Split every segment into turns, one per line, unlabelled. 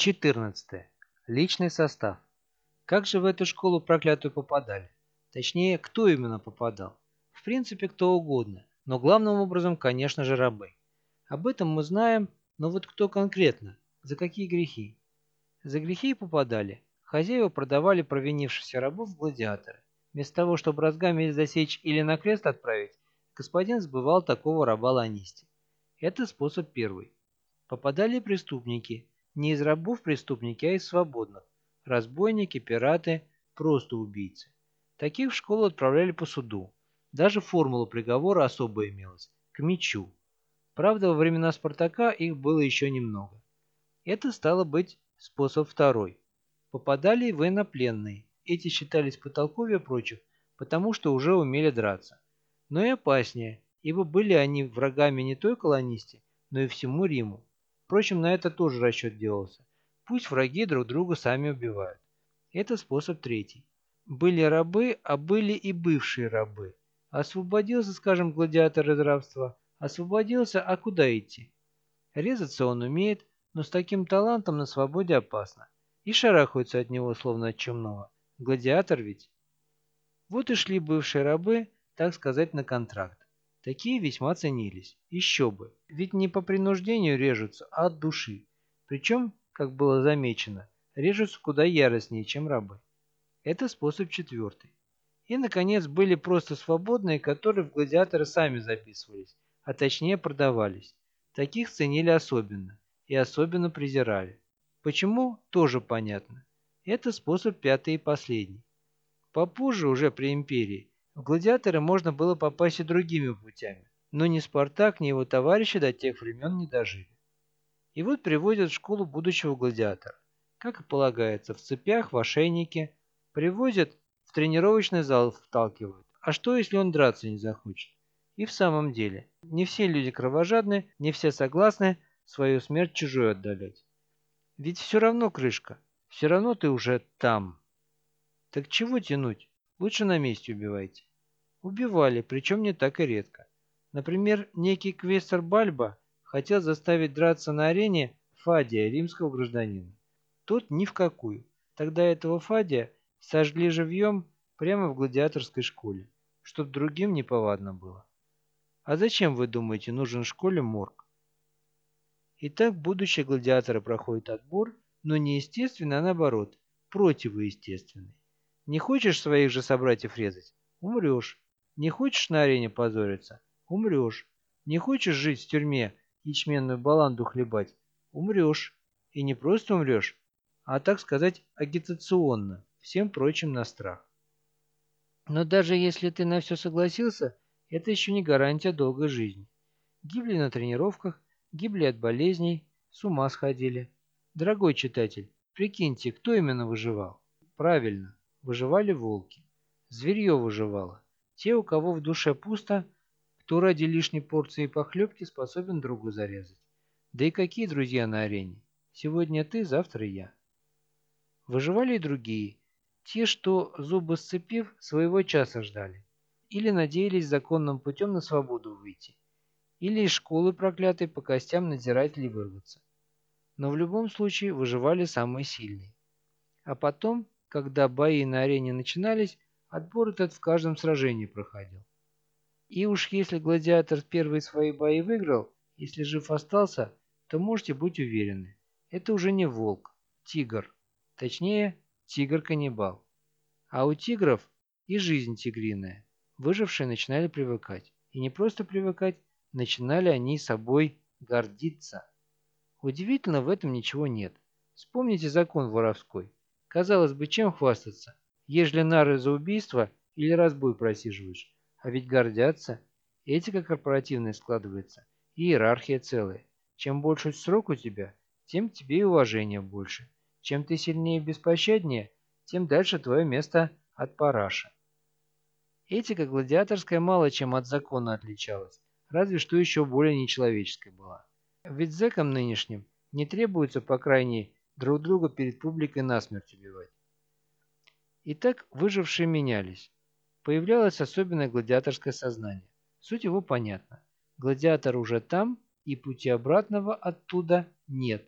14. Личный состав. Как же в эту школу проклятую попадали? Точнее, кто именно попадал? В принципе, кто угодно, но главным образом, конечно же, рабы. Об этом мы знаем, но вот кто конкретно? За какие грехи? За грехи попадали. Хозяева продавали провинившихся рабов в гладиаторы. Вместо того, чтобы разгами засечь или на крест отправить, господин сбывал такого раба ланисти. Это способ первый. Попадали преступники, не из рабов преступники, а из свободных. Разбойники, пираты, просто убийцы. Таких в школу отправляли по суду. Даже формула приговора особо имелась – к мечу. Правда, во времена Спартака их было еще немного. Это стало быть способ второй. Попадали и военнопленные. Эти считались потолковее прочих, потому что уже умели драться. Но и опаснее, ибо были они врагами не той колонисте, но и всему Риму. Впрочем, на это тоже расчет делался. Пусть враги друг друга сами убивают. Это способ третий. Были рабы, а были и бывшие рабы. Освободился, скажем, гладиатор из рабства. Освободился, а куда идти? Резаться он умеет, но с таким талантом на свободе опасно. И шарахаются от него, словно от чумного. Гладиатор ведь. Вот и шли бывшие рабы, так сказать, на контракт. Такие весьма ценились. Еще бы. Ведь не по принуждению режутся, а от души. Причем, как было замечено, режутся куда яростнее, чем рабы. Это способ четвертый. И, наконец, были просто свободные, которые в гладиаторы сами записывались, а точнее продавались. Таких ценили особенно и особенно презирали. Почему, тоже понятно. Это способ пятый и последний. Попозже, уже при империи, в гладиаторы можно было попасть и другими путями, но ни Спартак, ни его товарищи до тех времен не дожили. И вот приводят в школу будущего гладиатора. Как и полагается, в цепях, в ошейнике. Привозят, в тренировочный зал вталкивают. А что, если он драться не захочет? И в самом деле, не все люди кровожадны, не все согласны свою смерть чужой отдалять. Ведь все равно крышка, все равно ты уже там. Так чего тянуть? Лучше на месте убивайте. Убивали, причем не так и редко. Например, некий квестор Бальба хотел заставить драться на арене Фадия, римского гражданина. Тот ни в какую. Тогда этого Фадия сожгли живьем прямо в гладиаторской школе, чтоб другим неповадно было. А зачем, вы думаете, нужен в школе морг? Итак, будущие гладиаторы проходят отбор, но не естественно, а наоборот, противоестественный. Не хочешь своих же собратьев резать? Умрешь. Не хочешь на арене позориться? Умрешь. Не хочешь жить в тюрьме, ячменную баланду хлебать? Умрешь. И не просто умрешь, а, так сказать, агитационно, всем прочим на страх. Но даже если ты на все согласился, это еще не гарантия долгой жизни. Гибли на тренировках, гибли от болезней, с ума сходили. Дорогой читатель, прикиньте, кто именно выживал? Правильно, выживали волки. Зверье выживало. Те, у кого в душе пусто, кто ради лишней порции похлебки способен другу зарезать. Да и какие друзья на арене? Сегодня ты, завтра я. Выживали и другие. Те, что, зубы сцепив, своего часа ждали. Или надеялись законным путем на свободу выйти. Или из школы проклятой по костям надзирателей вырваться. Но в любом случае выживали самые сильные. А потом, когда бои на арене начинались, отбор этот в каждом сражении проходил. И уж если гладиатор первые свои бои выиграл, если жив остался, то можете быть уверены, это уже не волк, тигр. Точнее, тигр-каннибал. А у тигров и жизнь тигриная. Выжившие начинали привыкать. И не просто привыкать, начинали они собой гордиться. Удивительно, в этом ничего нет. Вспомните закон воровской. Казалось бы, чем хвастаться? Ежели нары за убийство или разбой просиживаешь. А ведь гордятся. Этика корпоративная складывается. И иерархия целая. Чем больше срок у тебя, тем тебе и уважения больше. Чем ты сильнее и беспощаднее, тем дальше твое место от параша. Этика гладиаторская мало чем от закона отличалась, разве что еще более нечеловеческой была. Ведь зэкам нынешним не требуется, по крайней, друг друга перед публикой насмерть убивать. Итак, выжившие менялись. Появлялось особенное гладиаторское сознание. Суть его понятна. Гладиатор уже там, и пути обратного оттуда нет.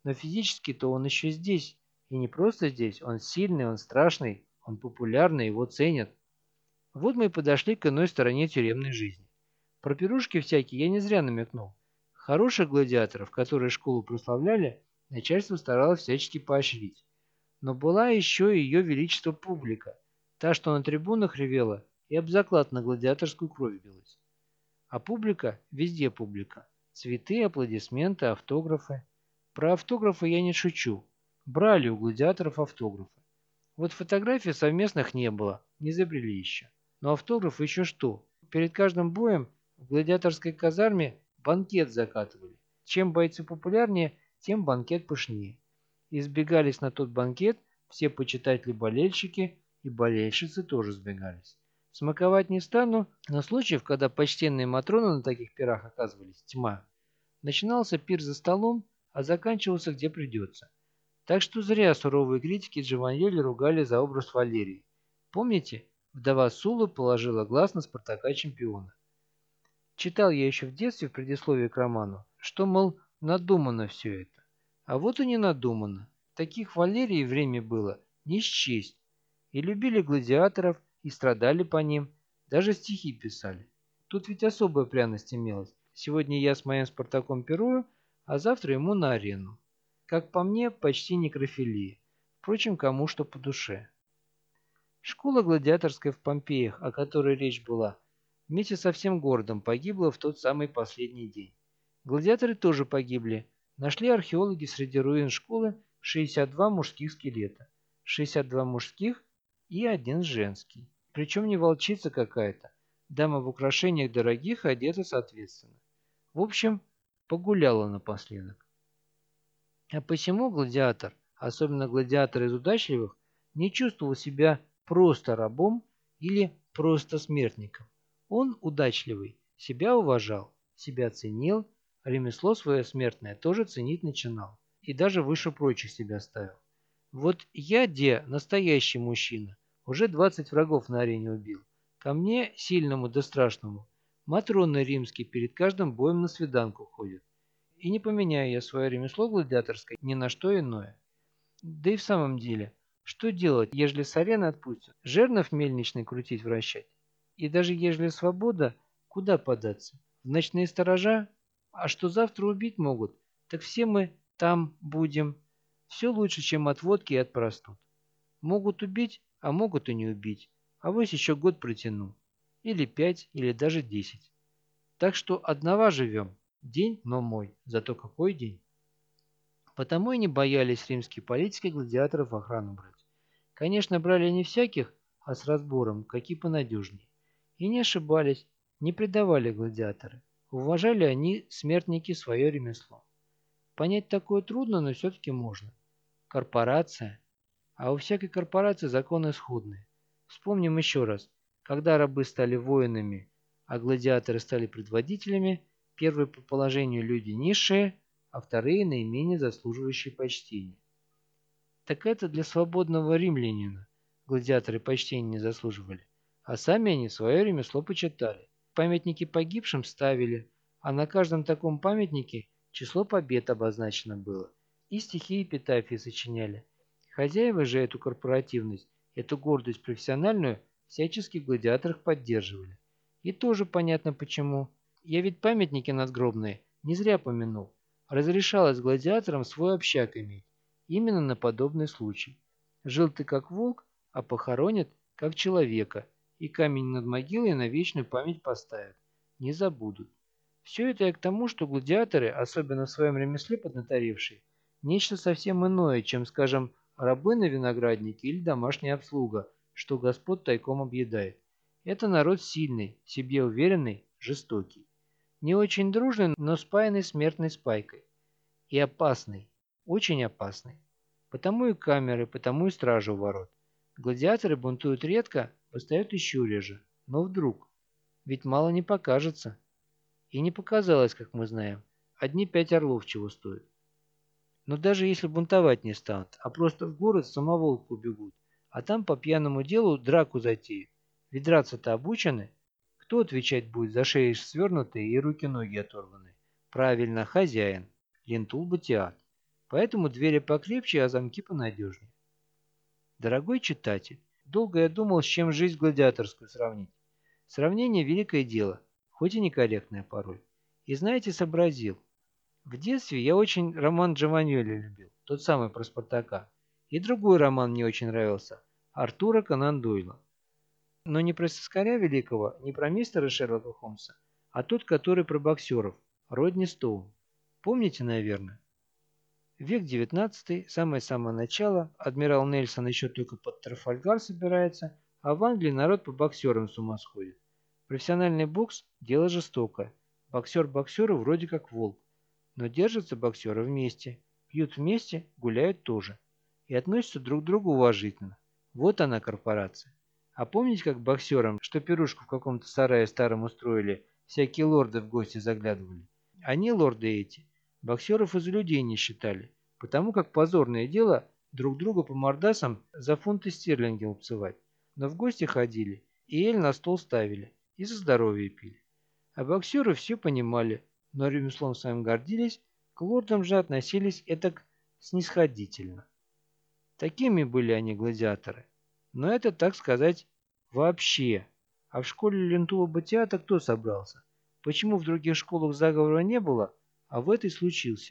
но физически-то он еще здесь. И не просто здесь, он сильный, он страшный, он популярный, его ценят. Вот мы и подошли к иной стороне тюремной жизни. Про пирушки всякие я не зря намекнул. Хороших гладиаторов, которые школу прославляли, начальство старалось всячески поощрить. Но была еще и ее величество публика, та, что на трибунах ревела и об заклад на гладиаторскую кровь билась. А публика, везде публика. Цветы, аплодисменты, автографы. Про автографы я не шучу. Брали у гладиаторов автографы. Вот фотографий совместных не было, не изобрели еще. Но автограф еще что. Перед каждым боем в гладиаторской казарме банкет закатывали. Чем бойцы популярнее, тем банкет пышнее. И сбегались на тот банкет все почитатели-болельщики, и болельщицы тоже сбегались. Смаковать не стану, но случаев, когда почтенные матроны на таких пирах оказывались, тьма. Начинался пир за столом, а заканчивался где придется. Так что зря суровые критики Джованьоли ругали за образ Валерии. Помните, вдова Сула положила глаз на Спартака-чемпиона. Читал я еще в детстве в предисловии к роману, что, мол, надумано все это. А вот и не надумано. Таких Валерий время было не счесть. И любили гладиаторов, и страдали по ним, даже стихи писали. Тут ведь особая пряность имелась. Сегодня я с моим Спартаком пирую, а завтра ему на арену. Как по мне, почти некрофилия. Впрочем, кому что по душе. Школа гладиаторская в Помпеях, о которой речь была, вместе со всем городом погибла в тот самый последний день. Гладиаторы тоже погибли. Нашли археологи среди руин школы 62 мужских скелета. 62 мужских и один женский. Причем не волчица какая-то. Дама в украшениях дорогих одета соответственно. В общем, погуляла напоследок. А посему гладиатор, особенно гладиатор из удачливых, не чувствовал себя просто рабом или просто смертником. Он, удачливый, себя уважал, себя ценил, ремесло свое смертное тоже ценить начинал и даже выше прочих себя ставил. Вот я, де, настоящий мужчина, уже 20 врагов на арене убил. Ко мне, сильному да страшному, матроны римские перед каждым боем на свиданку ходят. И не поменяю я свое ремесло гладиаторское ни на что иное. Да и в самом деле, что делать, ежели с арены отпустят? Жернов мельничный крутить вращать? И даже ежели свобода, куда податься? В ночные сторожа? А что завтра убить могут? Так все мы там будем. Все лучше, чем от водки и от простуд. Могут убить, а могут и не убить. Авось еще год протяну. Или 5, или даже 10. Так что одного живем. День, но мой. Зато какой день. Потому и не боялись римские политики гладиаторов в охрану брать. Конечно, брали не всяких, а с разбором, какие понадежнее. И не ошибались, не предавали гладиаторы. Уважали они, смертники, свое ремесло. Понять такое трудно, но все-таки можно. Корпорация. А у всякой корпорации законы сходные. Вспомним еще раз. Когда рабы стали воинами, а гладиаторы стали предводителями, первые по положению люди низшие, а вторые наименее заслуживающие почтения. Так это для свободного римлянина гладиаторы почтения не заслуживали, а сами они свое ремесло почитали. Памятники погибшим ставили, а на каждом таком памятнике число побед обозначено было. И стихи и эпитафии сочиняли. Хозяева же эту корпоративность, эту гордость профессиональную всячески в гладиаторах поддерживали. И тоже понятно почему. Я ведь памятники надгробные не зря помянул. Разрешалось гладиаторам свой общак иметь. Именно на подобный случай. Жил ты как волк, а похоронят как человека, и камень над могилой на вечную память поставят. Не забудут. Все это я к тому, что гладиаторы, особенно в своем ремесле поднаторевшие, нечто совсем иное, чем, скажем, рабы на винограднике или домашняя обслуга, что господ тайком объедает. Это народ сильный, в себе уверенный, жестокий. Не очень дружный, но спаянный смертной спайкой. И опасный, очень опасный. Потому и камеры, потому и стражи у ворот. Гладиаторы бунтуют редко, восстают еще реже. Но вдруг. Ведь мало не покажется. И не показалось, как мы знаем. Одни 5 орлов чего стоят. Но даже если бунтовать не станут, а просто в город самоволку убегут, а там по пьяному делу драку затеют. Ведь драться-то обучены. Кто отвечать будет за шеи свернутые и руки-ноги оторванные? Правильно, хозяин. Лентул Батиат. Поэтому двери покрепче, а замки понадежнее. Дорогой читатель, долго я думал, с чем жизнь гладиаторскую сравнить. Сравнение – великое дело, хоть и некорректное порой. И знаете, сообразил. В детстве я очень роман Джованьоли любил, тот самый про Спартака. И другой роман мне очень нравился – Артура Конан Дойла. Но не про сыскаря великого, не про мистера Шерлока Холмса, а тот, который про боксеров – Родни Стоун. Помните, наверное? Век XIX, самое-самое начало, адмирал Нельсон еще только под Трафальгар собирается, а в Англии народ по боксерам с ума сходит. Профессиональный бокс – дело жестокое. Боксер боксеру вроде как волк. Но держатся боксеры вместе, пьют вместе, гуляют тоже. И относятся друг к другу уважительно. Вот она корпорация. А помните, как боксерам, что пирушку в каком-то сарае старом устроили, всякие лорды в гости заглядывали? Они, лорды эти, боксеров из людей не считали, потому как позорное дело друг друга по мордасам за фунты стерлинги лупцевать. Но в гости ходили, и эль на стол ставили, и за здоровье пили. А боксеры все понимали, но ремеслом своим гордились, к лордам же относились этак снисходительно. Такими были они гладиаторы. Но это, так сказать, вообще. А в школе Лентула Батиата кто собрался? Почему в других школах заговора не было, а в этой случился?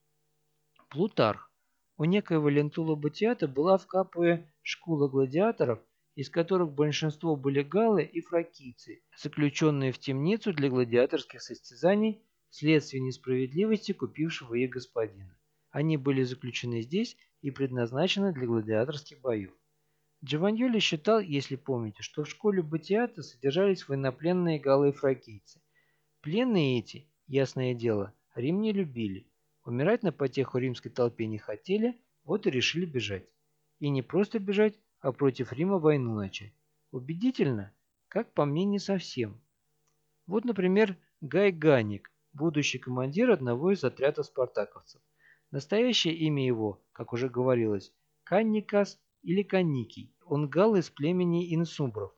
Плутарх. У некоего Лентула Батиата была в Капуе школа гладиаторов, из которых большинство были галлы и фракийцы, заключенные в темницу для гладиаторских состязаний вследствие несправедливости купившего их господина. Они были заключены здесь и предназначены для гладиаторских боев. Джованьоли считал, если помните, что в школе Батиата содержались военнопленные галлы и фракийцы. Пленные эти, ясное дело, Рим не любили. Умирать на потеху римской толпе не хотели, вот и решили бежать. И не просто бежать, а против Рима войну начать. Убедительно? Как по мне, не совсем. Вот, например, Гай Ганник, будущий командир одного из отрядов спартаковцев. Настоящее имя его, как уже говорилось, Канникас или Канникий. Он галл из племени инсубров.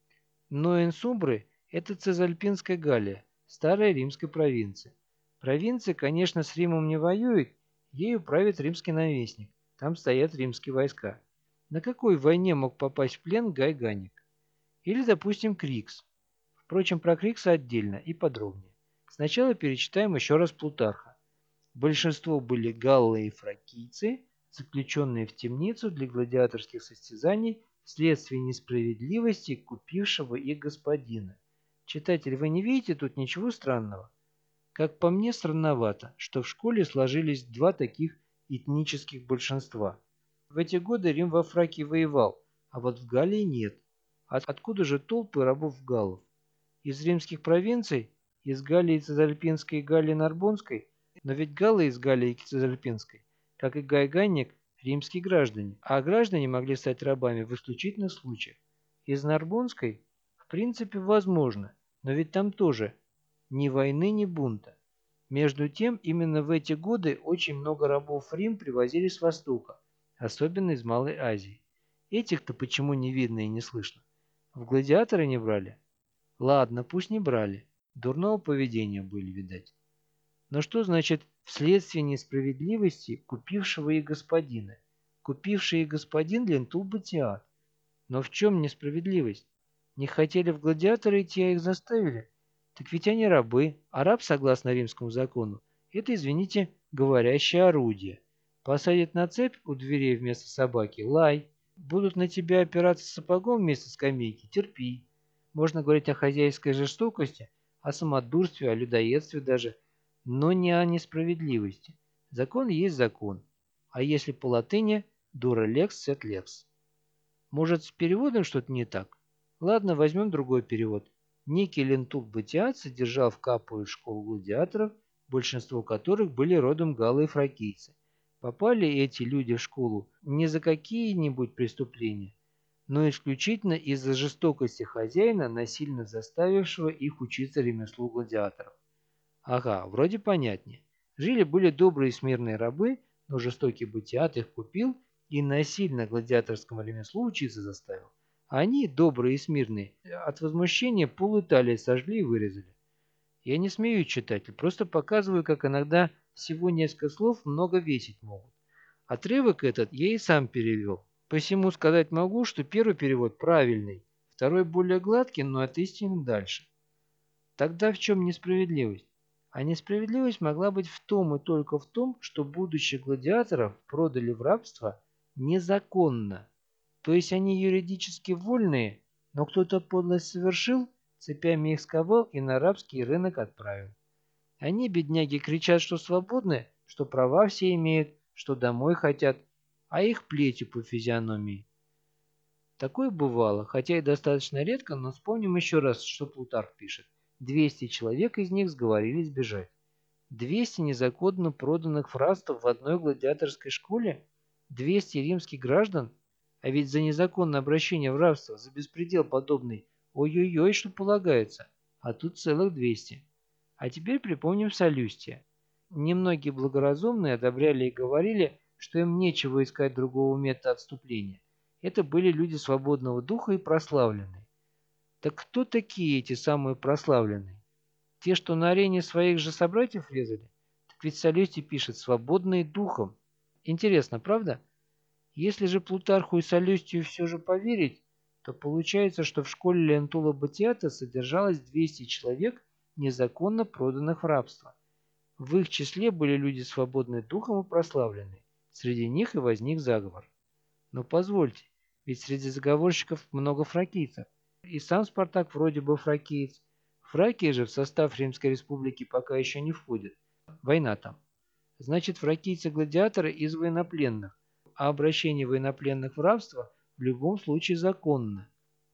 Но инсубры – это Цезальпинская Галлия, старая римская провинция. Провинция, конечно, с Римом не воюет, ею правит римский наместник, там стоят римские войска. На какой войне мог попасть в плен Гай Ганник? Или, допустим, Крикс. Впрочем, про Крикса отдельно и подробнее. Сначала перечитаем еще раз Плутарха. Большинство были галлы и фракийцы, заключенные в темницу для гладиаторских состязаний вследствие несправедливости купившего их господина. Читатель, вы не видите тут ничего странного? Как по мне, странновато, что в школе сложились два таких этнических большинства. В эти годы Рим во Фракии воевал, а вот в Галлии нет. Откуда же толпы рабов-галлов? Из римских провинций? Из Галлии Цезальпинской и Галлии Нарбонской? Но ведь галлы из Галлии Цезальпинской, как и Гайганник, римские граждане, а граждане могли стать рабами в исключительных случаях. Из Нарбонской, в принципе, возможно, но ведь там тоже ни войны, ни бунта. Между тем, именно в эти годы очень много рабов в Рим привозили с Востока, особенно из Малой Азии. Этих-то почему не видно и не слышно? В гладиаторы не брали? Ладно, пусть не брали. Дурного поведения были, видать. Но что значит «вследствие несправедливости купившего их господина»? Купивший их господин Лентул Батиат. Но в чем несправедливость? Не хотели в гладиаторы идти, а их заставили? Так ведь они рабы, а раб, согласно римскому закону, это, извините, говорящее орудие. Посадят на цепь у дверей вместо собаки – лай. Будут на тебя опираться сапогом вместо скамейки – терпи. Можно говорить о хозяйской жестокости, о самодурстве, о людоедстве даже, но не о несправедливости. Закон есть закон. А если по латыни «dura lex sed lex». Может, с переводом что-то не так? Ладно, возьмем другой перевод. Некий Лентул Батиат содержал в Капуе школу гладиаторов, большинство которых были родом галлы и фракийцы. Попали эти люди в школу не за какие-нибудь преступления, но исключительно из-за жестокости хозяина, насильно заставившего их учиться ремеслу гладиаторов. Ага, вроде понятнее. Жили-были добрые и смирные рабы, но жестокий Батиат их купил и насильно гладиаторскому ремеслу учиться заставил. А они, добрые и смирные, от возмущения пол Италии сожгли и вырезали. Я не смеюсь, читатель, просто показываю, как иногда всего несколько слов много весить могут. Отрывок этот я и сам перевел. Посему сказать могу, что первый перевод правильный, второй более гладкий, но от истины дальше. Тогда в чем несправедливость? А несправедливость могла быть в том и только в том, что будущих гладиаторов продали в рабство незаконно. То есть они юридически вольные, но кто-то подлость совершил, цепями их сковал и на рабский рынок отправил. Они, бедняги, кричат, что свободны, что права все имеют, что домой хотят, а их плетью по физиономии. Такое бывало, хотя и достаточно редко, но вспомним еще раз, что Плутарх пишет. 200 человек из них сговорились бежать. 200 незаконно проданных фрастов в одной гладиаторской школе? 200 римских граждан? А ведь за незаконное обращение в рабство, за беспредел подобный, ой-ой-ой, что полагается. А тут целых 200. А теперь припомним Солюстия. Немногие благоразумные одобряли и говорили, что им нечего искать другого метода отступления. Это были люди свободного духа и прославленные. Так кто такие эти самые прославленные? Те, что на арене своих же собратьев резали? Так ведь Солюстий пишет «свободные духом». Интересно, правда? Если же Плутарху и Солюстию все же поверить, то получается, что в школе Лентула Батиата содержалось 200 человек, незаконно проданных в рабство. В их числе были люди свободные духом и прославленные. Среди них и возник заговор. Но позвольте, ведь среди заговорщиков много фракийцев. И сам Спартак вроде бы фракиец. Фракия же в состав Римской Республики пока еще не входит. Война там. Значит, фракийцы-гладиаторы из военнопленных, а обращение военнопленных в рабство в любом случае законно.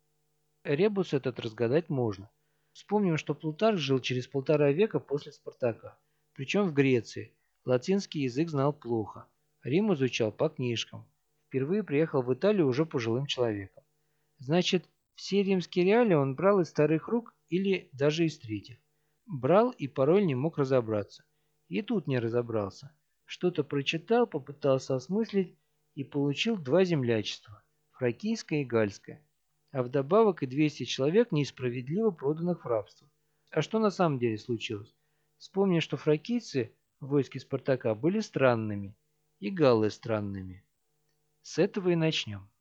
Ребус этот разгадать можно. Вспомним, что Плутарх жил через 1,5 века после Спартака, причем в Греции. Латинский язык знал плохо. Рим изучал по книжкам. Впервые приехал в Италию уже пожилым человеком. Значит, все римские реалии он брал из старых рук или даже из третьих. Брал и порой не мог разобраться. И тут не разобрался. Что-то прочитал, попытался осмыслить и получил два землячества – фракийское и гальское. А вдобавок и 200 человек несправедливо проданных в рабство. А что на самом деле случилось? Вспомни, что фракийцы в войске Спартака были странными и галлы странными. С этого и начнем.